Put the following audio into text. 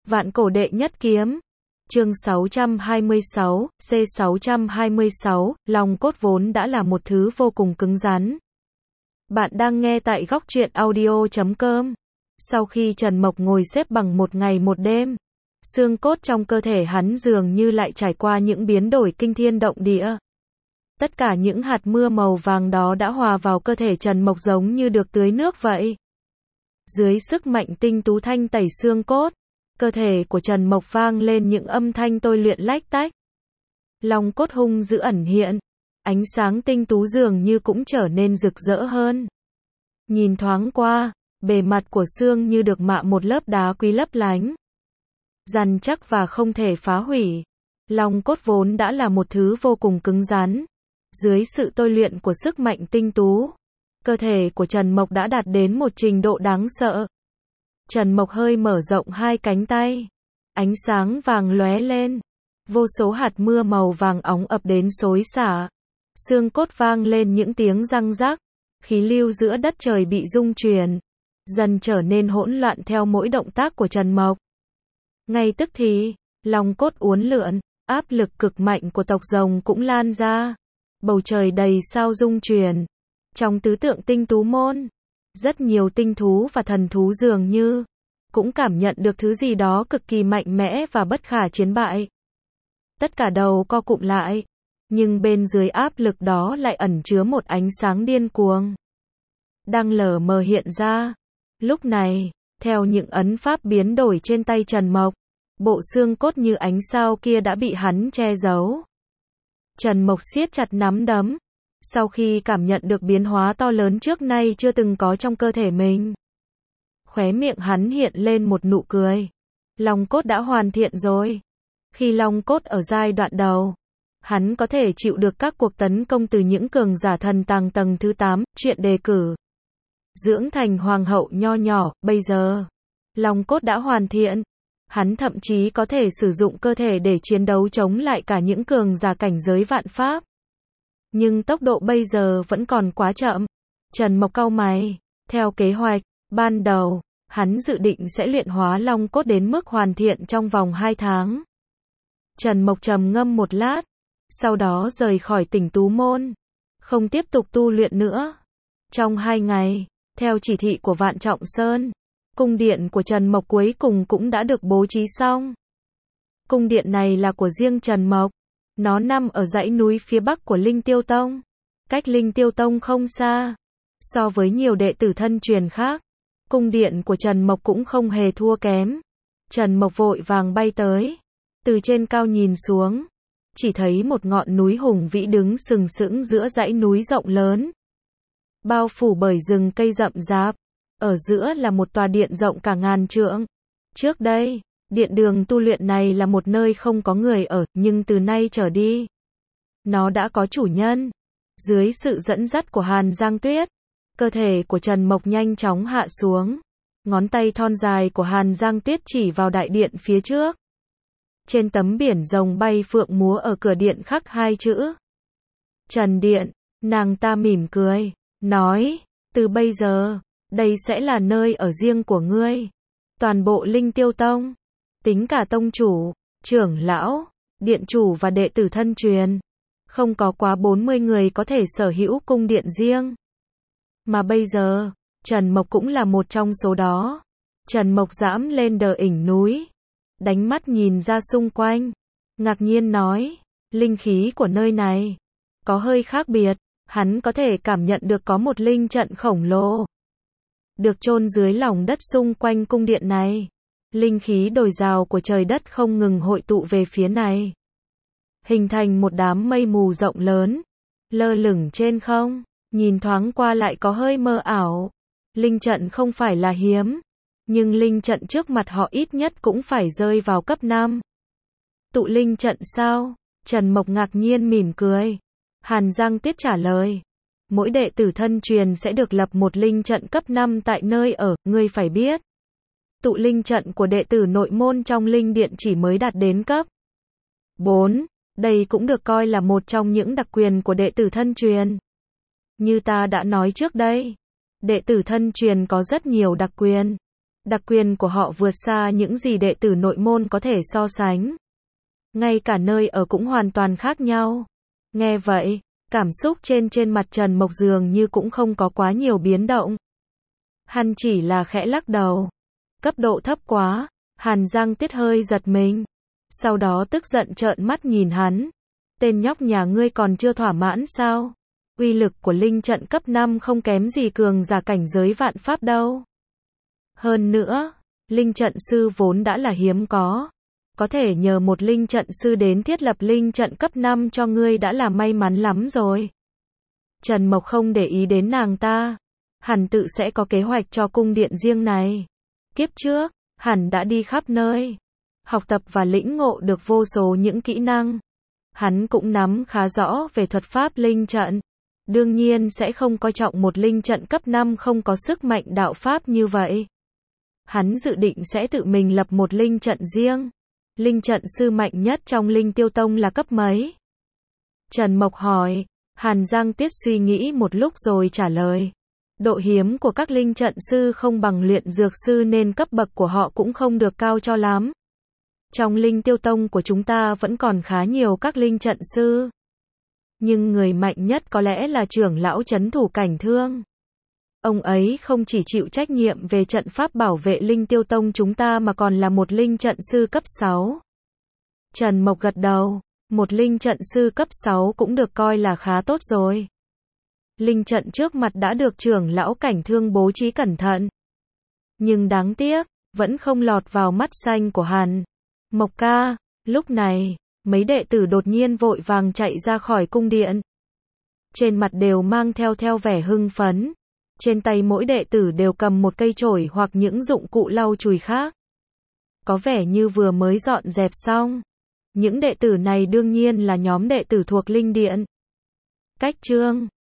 Vạn cổ đệ nhất kiếm. Chương 626, C626, lòng cốt vốn đã là một thứ vô cùng cứng rắn. Bạn đang nghe tại góc truyện audio.com. Sau khi Trần Mộc ngồi xếp bằng một ngày một đêm, xương cốt trong cơ thể hắn dường như lại trải qua những biến đổi kinh thiên động địa. Tất cả những hạt mưa màu vàng đó đã hòa vào cơ thể Trần Mộc giống như được tưới nước vậy. Dưới sức mạnh tinh tú thanh tẩy xương cốt, cơ thể của Trần Mộc vang lên những âm thanh tôi luyện lách tách. Long cốt hung dữ ẩn hiện, ánh sáng tinh tú dường như cũng trở nên rực rỡ hơn. Nhìn thoáng qua, bề mặt của xương như được mạ một lớp đá quý lấp lánh, rắn chắc và không thể phá hủy. Long cốt vốn đã là một thứ vô cùng cứng rắn. Dưới sự tôi luyện của sức mạnh tinh tú, cơ thể của Trần Mộc đã đạt đến một trình độ đáng sợ. Trần Mộc hơi mở rộng hai cánh tay, ánh sáng vàng lóe lên, vô số hạt mưa màu vàng óng ập đến xối xả. Xương cốt vang lên những tiếng răng rắc, khí lưu giữa đất trời bị rung chuyển, dần trở nên hỗn loạn theo mỗi động tác của Trần Mộc. Ngay tức thì, long cốt uốn lượn, áp lực cực mạnh của tộc rồng cũng lan ra. Bầu trời đầy sao rung chuyển. Trong tứ tượng tinh tú môn, rất nhiều tinh thú và thần thú dường như cũng cảm nhận được thứ gì đó cực kỳ mạnh mẽ và bất khả chiến bại. Tất cả đầu co cụm lại, nhưng bên dưới áp lực đó lại ẩn chứa một ánh sáng điên cuồng đang lờ mờ hiện ra. Lúc này, theo những ấn pháp biến đổi trên tay Trần Mộc, bộ xương cốt như ánh sao kia đã bị hắn che giấu. Trần Mộc siết chặt nắm đấm, sau khi cảm nhận được biến hóa to lớn trước nay chưa từng có trong cơ thể mình. Khóe miệng hắn hiện lên một nụ cười. Long cốt đã hoàn thiện rồi. Khi long cốt ở giai đoạn đầu, hắn có thể chịu được các cuộc tấn công từ những cường giả thần tàng tầng thứ 8, chuyện đề cử dưỡng thành hoàng hậu nho nhỏ. Bây giờ, long cốt đã hoàn thiện. Hắn thậm chí có thể sử dụng cơ thể để chiến đấu chống lại cả những cường giả cảnh giới vạn pháp. Nhưng tốc độ bây giờ vẫn còn quá chậm. Trần Mộc cau mày. Theo kế hoạch, ban đầu, hắn dự định sẽ luyện hóa long cốt đến mức hoàn thiện trong vòng 2 tháng. Trần Mộc trầm ngâm một lát, sau đó rời khỏi Tỉnh Tú Môn, không tiếp tục tu luyện nữa. Trong 2 ngày, theo chỉ thị của Vạn Trọng Sơn, cung điện của Trần Mộc cuối cùng cũng đã được bố trí xong. Cung điện này là của riêng Trần Mộc. Nó nằm ở dãy núi phía bắc của Linh Tiêu Tông, cách Linh Tiêu Tông không xa. So với nhiều đệ tử thân truyền khác, cung điện của Trần Mộc cũng không hề thua kém. Trần Mộc vội vàng bay tới, từ trên cao nhìn xuống, chỉ thấy một ngọn núi hùng vĩ đứng sừng sững giữa dãy núi rộng lớn, bao phủ bởi rừng cây rậm rạp. Ở giữa là một tòa điện rộng cả ngàn trượng. Trước đây, điện đường tu luyện này là một nơi không có người ở, nhưng từ nay trở đi, nó đã có chủ nhân. Dưới sự dẫn dắt của Hàn Giang Tuyết, cơ thể của Trần Mộc nhanh chóng hạ xuống. Ngón tay thon dài của Hàn Giang Tuyết chỉ vào đại điện phía trước. Trên tấm biển rồng bay phượng múa ở cửa điện khắc 2 chữ Trần Điện. Nàng ta mỉm cười, nói, từ bây giờ, đây sẽ là nơi ở riêng của ngươi. Toàn bộ Linh Tiêu Tông, tính cả tông chủ, trưởng lão, điện chủ và đệ tử thân truyền, không có quá 40 người có thể sở hữu cung điện riêng. Mà bây giờ, Trần Mộc cũng là một trong số đó. Trần Mộc dẫm lên đỉnh núi, đánh mắt nhìn ra xung quanh, ngạc nhiên nói, linh khí của nơi này có hơi khác biệt. Hắn có thể cảm nhận được có một linh trận khổng lồ được chôn dưới lòng đất xung quanh cung điện này. Linh khí dồi dào của trời đất không ngừng hội tụ về phía này, hình thành một đám mây mù rộng lớn, lơ lửng trên không, nhìn thoáng qua lại có hơi mơ ảo. Linh trận không phải là hiếm, nhưng linh trận trước mặt họ ít nhất cũng phải rơi vào cấp 5. Tụ linh trận sao? Trần Mộc ngạc nhiên mỉm cười. Hàn Giang Tuyết trả lời, mỗi đệ tử thân truyền sẽ được lập một linh trận cấp 5 tại nơi ở. Ngươi phải biết, tụ linh trận của đệ tử nội môn trong linh điện chỉ mới đạt đến cấp 4. Đây cũng được coi là một trong những đặc quyền của đệ tử thân truyền. Như ta đã nói trước đây, đệ tử thân truyền có rất nhiều đặc quyền. Đặc quyền của họ vượt xa những gì đệ tử nội môn có thể so sánh. Ngay cả nơi ở cũng hoàn toàn khác nhau. Nghe vậy, cảm xúc trên mặt Trần Mộc dường như cũng không có quá nhiều biến động. Hắn chỉ là khẽ lắc đầu. Cấp độ thấp quá. Hàn Giang Tuyết hơi giật mình. Sau đó tức giận trợn mắt nhìn hắn. Tên nhóc nhà ngươi còn chưa thỏa mãn sao? Uy lực của linh trận cấp 5 không kém gì cường giả cảnh giới vạn pháp đâu. Hơn nữa, linh trận sư vốn đã là hiếm có. Có thể nhờ một linh trận sư đến thiết lập linh trận cấp 5 cho ngươi đã là may mắn lắm rồi. Trần Mộc không để ý đến nàng ta. Hẳn tự sẽ có kế hoạch cho cung điện riêng này. Kiếp trước, hẳn đã đi khắp nơi. Học tập và lĩnh ngộ được vô số những kỹ năng. Hắn cũng nắm khá rõ về thuật pháp linh trận. Đương nhiên sẽ không coi trọng một linh trận cấp 5 không có sức mạnh đạo pháp như vậy. Hắn dự định sẽ tự mình lập một linh trận riêng. Linh trận sư mạnh nhất trong Linh Tiêu Tông là cấp mấy? Trần Mộc hỏi. Hàn Giang Tuyết suy nghĩ một lúc rồi trả lời. Độ hiếm của các linh trận sư không bằng luyện dược sư nên cấp bậc của họ cũng không được cao cho lắm. Trong Linh Tiêu Tông của chúng ta vẫn còn khá nhiều các linh trận sư. Nhưng người mạnh nhất có lẽ là trưởng lão trấn thủ Cảnh Thương. Ông ấy không chỉ chịu trách nhiệm về trận pháp bảo vệ Linh Tiêu Tông chúng ta mà còn là một linh trận sư cấp 6. Trần Mộc gật đầu. Một linh trận sư cấp 6 cũng được coi là khá tốt rồi. Linh trận trước mặt đã được trưởng lão Cảnh Thương bố trí cẩn thận. Nhưng đáng tiếc, vẫn không lọt vào mắt xanh của Hàn Mộc ca. Lúc này, mấy đệ tử đột nhiên vội vàng chạy ra khỏi cung điện. Trên mặt đều mang theo vẻ hưng phấn. Trên tay mỗi đệ tử đều cầm một cây chổi hoặc những dụng cụ lau chùi khác. Có vẻ như vừa mới dọn dẹp xong. Những đệ tử này đương nhiên là nhóm đệ tử thuộc Linh Điện. Cách chương